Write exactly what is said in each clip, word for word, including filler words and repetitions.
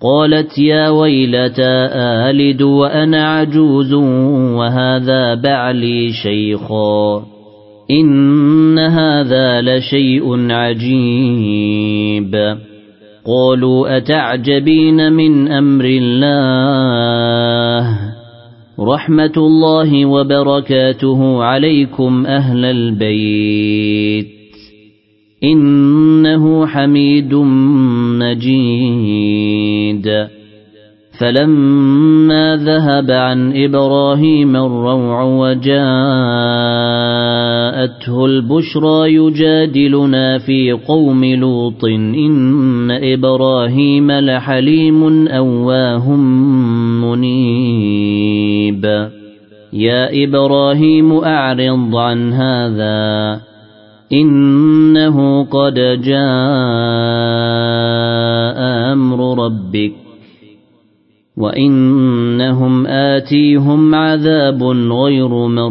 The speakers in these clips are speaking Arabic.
قالت يا ويلتى آلد وأنا عجوز وهذا بعلي شيخا إن هذا لشيء عجيب قالوا أتعجبين من أمر الله رحمة الله وبركاته عليكم أهل البيت إنه حميد مجيد فلما ذهب عن إبراهيم الروع وجاءته البشرى يجادلنا في قوم لوط إن إبراهيم لحليم أواه منيب يا إبراهيم أعرض عن هذا إنه قد جاء أمر ربك وإنهم آتيهم عذاب غير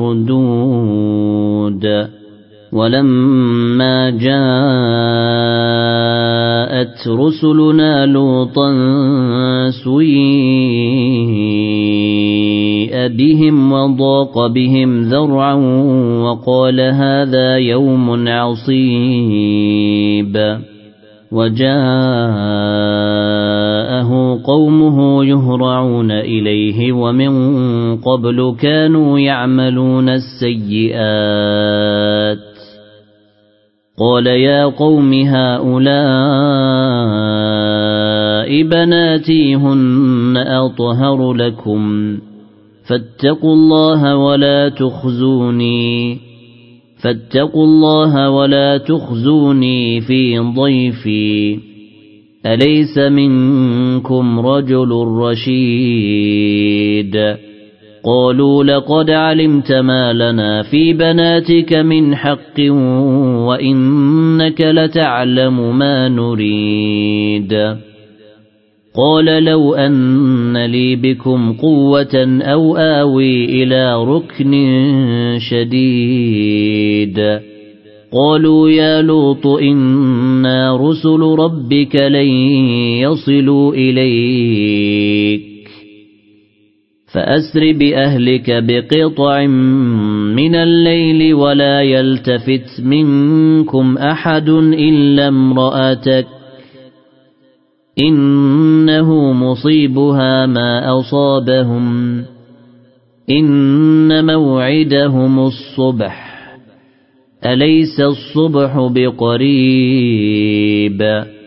مردود ولما جاءت رسلنا لوطا سيئ بهم وضاق بهم ذرعا وقال هذا يوم عصيب وجاءه قومه يهرعون إليه ومن قبل كانوا يعملون السيئات قال يا قوم هؤلاء بناتي هن أطهر لكم فاتقوا الله ولا تخزوني فاتقوا الله ولا تخزوني في ضيفي أليس منكم رجل رشيد قالوا لقد علمت ما لنا في بناتك من حق وإنك لتعلم ما نريد قال لو أن لي بكم قوة أو آوي إلى ركن شديد قالوا يا لوط إنا رسل ربك لن يصلوا إليك فأسر بأهلك بقطع من الليل ولا يلتفت منكم أحد إلا امرأتك إنه مصيبها ما أصابهم إن موعدهم الصبح أليس الصبح بقريب